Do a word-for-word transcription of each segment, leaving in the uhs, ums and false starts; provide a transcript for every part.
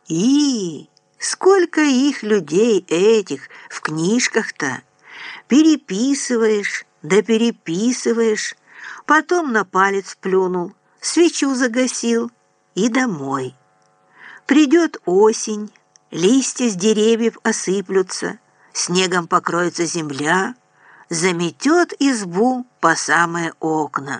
И сколько их людей этих в книжках-то! Переписываешь, да переписываешь, потом на палец плюнул, свечу загасил и домой. Придет осень, листья с деревьев осыплются, снегом покроется земля, заметет избу по самые окна.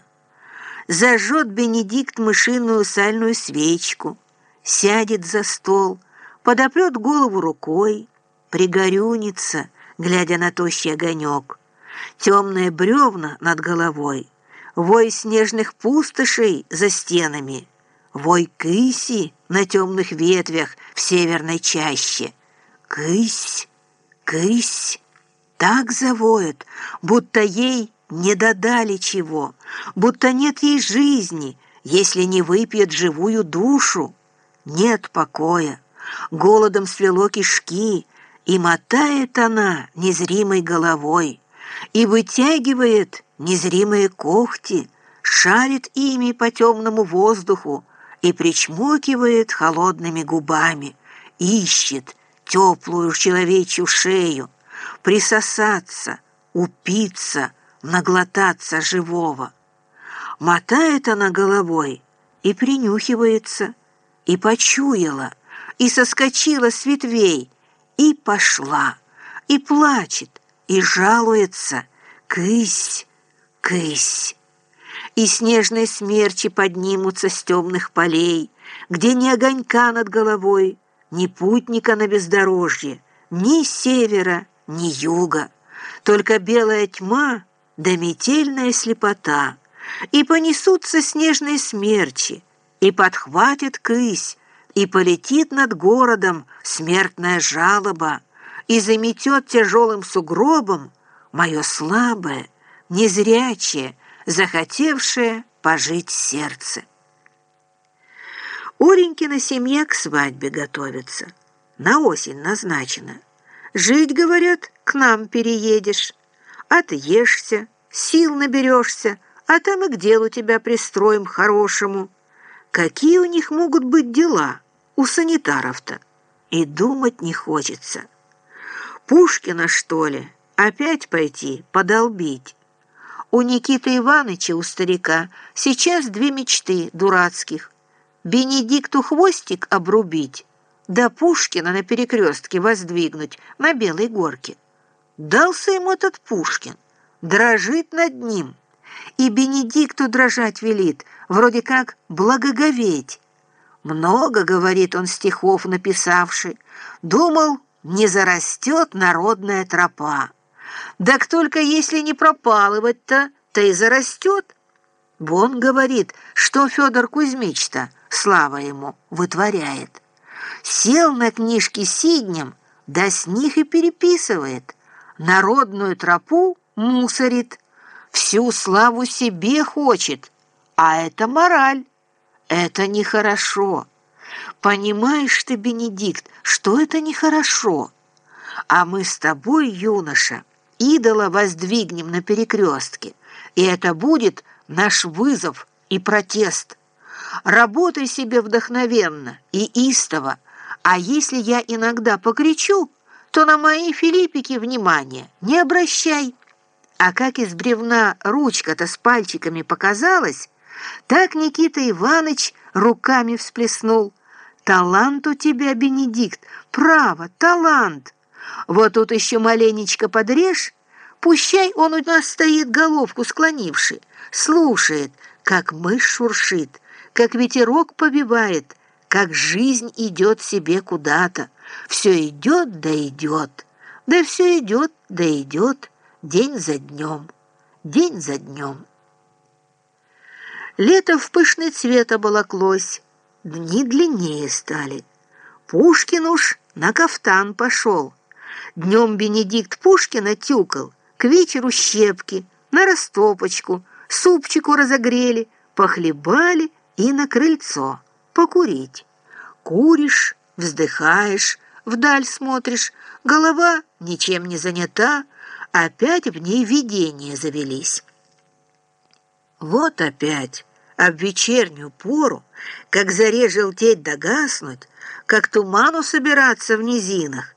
Зажжет Бенедикт мышиную сальную свечку, сядет за стол, подопрет голову рукой, пригорюнится, глядя на тощий огонек. Темные бревна над головой, вой снежных пустошей за стенами, вой кыси на темных ветвях в северной чаще. Кысь, кысь, так завоет, будто ей не додали чего, будто нет ей жизни, если не выпьет живую душу. Нет покоя, голодом свело кишки, и мотает она незримой головой, и вытягивает незримые когти, шарит ими по темному воздуху и причмокивает холодными губами, ищет теплую человечью шею, присосаться, упиться, наглотаться живого. Мотает она головой и принюхивается, и почуяла, и соскочила с ветвей, и пошла, и плачет, и жалуется: «Кысь, кысь!» И снежные смерчи поднимутся с темных полей, где ни огонька над головой, ни путника на бездорожье, ни севера, ни юга, только белая тьма да метельная слепота. И понесутся снежные смерчи, и подхватит кысь, и полетит над городом смертная жалоба, и заметет тяжелым сугробом мое слабое, незрячее, захотевшее пожить сердце. Оренькина семья к свадьбе готовится. На осень назначена. Жить, говорят, к нам переедешь. Отъешься, сил наберешься, а там и к делу тебя пристроим хорошему. Какие у них могут быть дела, у санитаров-то? И думать не хочется. Пушкина, что ли, опять пойти подолбить? У Никиты Иваныча, у старика, сейчас две мечты дурацких. Бенедикту хвостик обрубить, да Пушкина на перекрестке воздвигнуть на Белой горке. Дался ему этот Пушкин, дрожит над ним, и Бенедикту дрожать велит, вроде как благоговеть. Много, говорит он, стихов написавший, думал, не зарастет народная тропа. Так только если не пропалывать-то, то и зарастет. Вон говорит, что Федор Кузьмич-то, слава ему, вытворяет. Сел на книжки сиднем, да с них и переписывает. Народную тропу мусорит, всю славу себе хочет, а это мораль, это нехорошо. Понимаешь ты, Бенедикт, что это нехорошо? А мы с тобой, юноша, идола воздвигнем на перекрестке, и это будет наш вызов и протест. Работай себе вдохновенно и истово, а если я иногда покричу, то на мои филиппики внимания не обращай. А как из бревна ручка-то с пальчиками показалась, так Никита Иваныч руками всплеснул. Талант у тебя, Бенедикт, право, талант. Вот тут еще маленечко подрежь, пущай он у нас стоит головку склонивший, слушает, как мышь шуршит, как ветерок повивает, как жизнь идет себе куда-то. Все идет да идет, да все идет да идет, день за днем, день за днем. Лето в пышный цвет оболоклось, дни длиннее стали. Пушкин уж на кафтан пошел. Днем Бенедикт Пушкина тюкал, к вечеру щепки, на растопочку, супчику разогрели, похлебали и на крыльцо покурить. Куришь, вздыхаешь, вдаль смотришь, голова ничем не занята, опять в ней видения завелись. Вот опять А в вечернюю пору, как заре желтеть да гаснуть, как туману собираться в низинах,